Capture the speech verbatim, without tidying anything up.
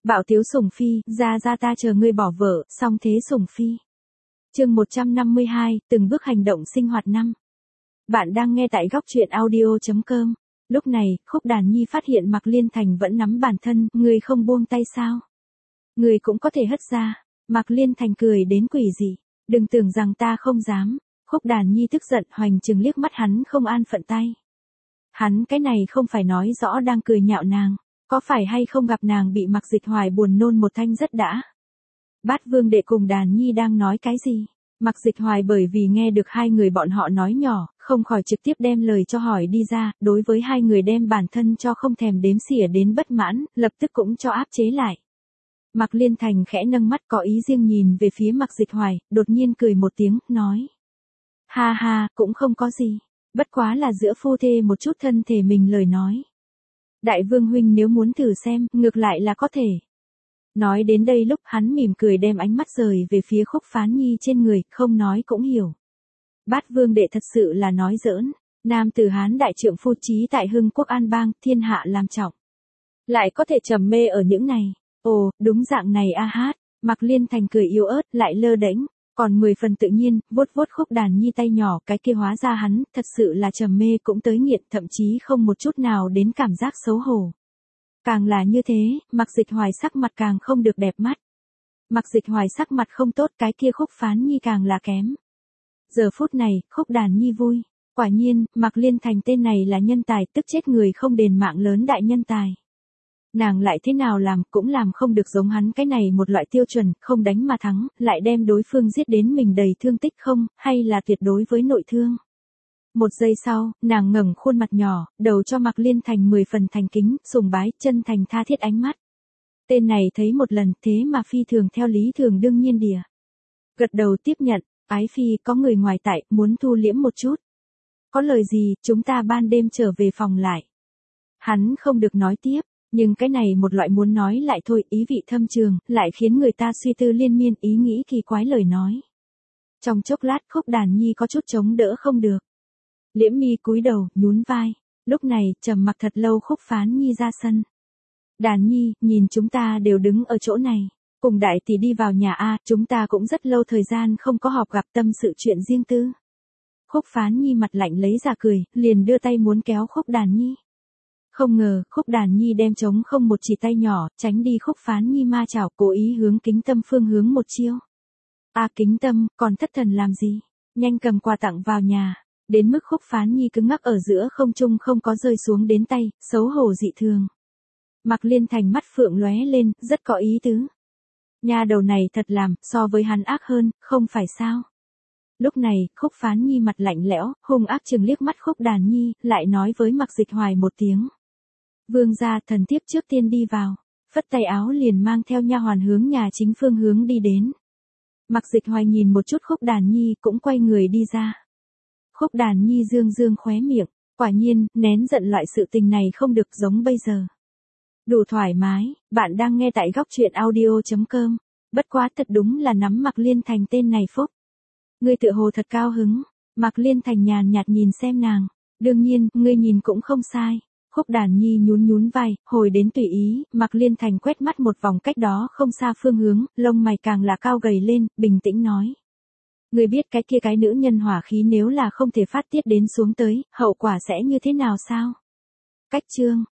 Bạo tiếu sủng phi, ra ra ta chờ ngươi bỏ vợ, song thế sủng phi. Chương một trăm năm mươi hai, từng bước hành động sinh hoạt năm. Bạn đang nghe tại góc truyện audio chấm com. Lúc này, Khúc Đàn Nhi phát hiện Mạc Liên Thành vẫn nắm bản thân, ngươi không buông tay sao? Ngươi cũng có thể hất ra. Mạc Liên Thành cười đến quỷ dị, đừng tưởng rằng ta không dám. Khúc Đàn Nhi tức giận hoành trừng liếc mắt hắn không an phận tay. Hắn cái này không phải nói rõ đang cười nhạo nàng, có phải hay không gặp nàng bị Mạc Dịch Hoài buồn nôn một thanh rất đã. Bát Vương đệ cùng Đàn Nhi đang nói cái gì? Mạc Dịch Hoài bởi vì nghe được hai người bọn họ nói nhỏ, không khỏi trực tiếp đem lời cho hỏi đi ra, đối với hai người đem bản thân cho không thèm đếm xỉa đến bất mãn, lập tức cũng cho áp chế lại. Mạc Liên Thành khẽ nâng mắt có ý riêng nhìn về phía Mạc Dịch Hoài, đột nhiên cười một tiếng, nói. Ha ha, cũng không có gì, bất quá là giữa phu thê một chút thân thể mình lời nói. Đại Vương huynh nếu muốn thử xem, ngược lại là có thể. Nói đến đây lúc hắn mỉm cười đem ánh mắt rời về phía Khúc Phán Nhi trên người, không nói cũng hiểu. Bát Vương đệ thật sự là nói giỡn, nam tử Hán đại trượng phu chí tại Hưng Quốc An Bang, thiên hạ làm trọng. Lại có thể trầm mê ở những này, ồ, đúng dạng này a hát, Mạc Liên Thành cười yếu ớt, lại lơ đễnh, còn mười phần tự nhiên, vuốt vuốt Khúc Đàn Nhi tay nhỏ, cái kia hóa ra hắn, thật sự là trầm mê cũng tới nghiện, thậm chí không một chút nào đến cảm giác xấu hổ. Càng là như thế, Mạc Dịch Hoài sắc mặt càng không được đẹp mắt. Mạc Dịch Hoài sắc mặt không tốt, cái kia Khúc Phán Nhi càng là kém. Giờ phút này, Khúc Đàn Nhi vui. Quả nhiên, Mạc Liên Thành tên này là nhân tài, tức chết người không đền mạng lớn đại nhân tài. Nàng lại thế nào làm, cũng làm không được giống hắn cái này một loại tiêu chuẩn, không đánh mà thắng, lại đem đối phương giết đến mình đầy thương tích không, hay là tuyệt đối với nội thương. Một giây sau, nàng ngẩng khuôn mặt nhỏ, đầu cho Mạc Liên Thành mười phần thành kính, sùng bái, chân thành tha thiết ánh mắt. Tên này thấy một lần, thế mà phi thường theo lý thường đương nhiên đìa. Gật đầu tiếp nhận, ái phi có người ngoài tại, muốn thu liễm một chút. Có lời gì, chúng ta ban đêm trở về phòng lại. Hắn không được nói tiếp, nhưng cái này một loại muốn nói lại thôi, ý vị thâm trường, lại khiến người ta suy tư liên miên, ý nghĩ kỳ quái lời nói. Trong chốc lát Khúc Đàn Nhi có chút chống đỡ không được. Liễm mi cúi đầu, nhún vai. Lúc này, trầm mặc thật lâu Khúc Phán Nhi ra sân. Đàn Nhi, nhìn chúng ta đều đứng ở chỗ này. Cùng đại tỷ đi vào nhà A, chúng ta cũng rất lâu thời gian không có họp gặp tâm sự chuyện riêng tư. Khúc Phán Nhi mặt lạnh lấy ra cười, liền đưa tay muốn kéo Khúc Đàn Nhi. Không ngờ, Khúc Đàn Nhi đem trống không một chỉ tay nhỏ, tránh đi Khúc Phán Nhi ma chảo, cố ý hướng Kính Tâm phương hướng một chiêu. A Kính Tâm, còn thất thần làm gì? Nhanh cầm quà tặng vào nhà. Đến mức Khúc Phán Nhi cứng ngắc ở giữa không trung không có rơi xuống đến tay, xấu hổ dị thường. Mạc Liên Thành mắt phượng lóe lên, rất có ý tứ. Nhà đầu này thật làm, so với hắn ác hơn, không phải sao? Lúc này, Khúc Phán Nhi mặt lạnh lẽo, hung ác chừng liếc mắt Khúc Đàn Nhi, lại nói với Mạc Dịch Hoài một tiếng. Vương gia, thần thiếp trước tiên đi vào, phất tay áo liền mang theo nha hoàn hướng nhà chính phương hướng đi đến. Mạc Dịch Hoài nhìn một chút Khúc Đàn Nhi cũng quay người đi ra. Khúc Đàn Nhi dương dương khóe miệng, quả nhiên, nén giận loại sự tình này không được giống bây giờ. Đủ thoải mái, bạn đang nghe tại góc truyện audio chấm com. Bất quá thật đúng là nắm Mạc Liên Thành tên này phúc. Ngươi tựa hồ thật cao hứng. Mạc Liên Thành nhàn nhạt nhìn xem nàng. Đương nhiên, ngươi nhìn cũng không sai. Khúc Đàn Nhi nhún nhún vai, hồi đến tùy ý, Mạc Liên Thành quét mắt một vòng cách đó không xa phương hướng, lông mày càng là cao gầy lên, bình tĩnh nói. Ngươi biết cái kia cái nữ nhân hỏa khí nếu là không thể phát tiết đến xuống tới, hậu quả sẽ như thế nào sao? Cách chương,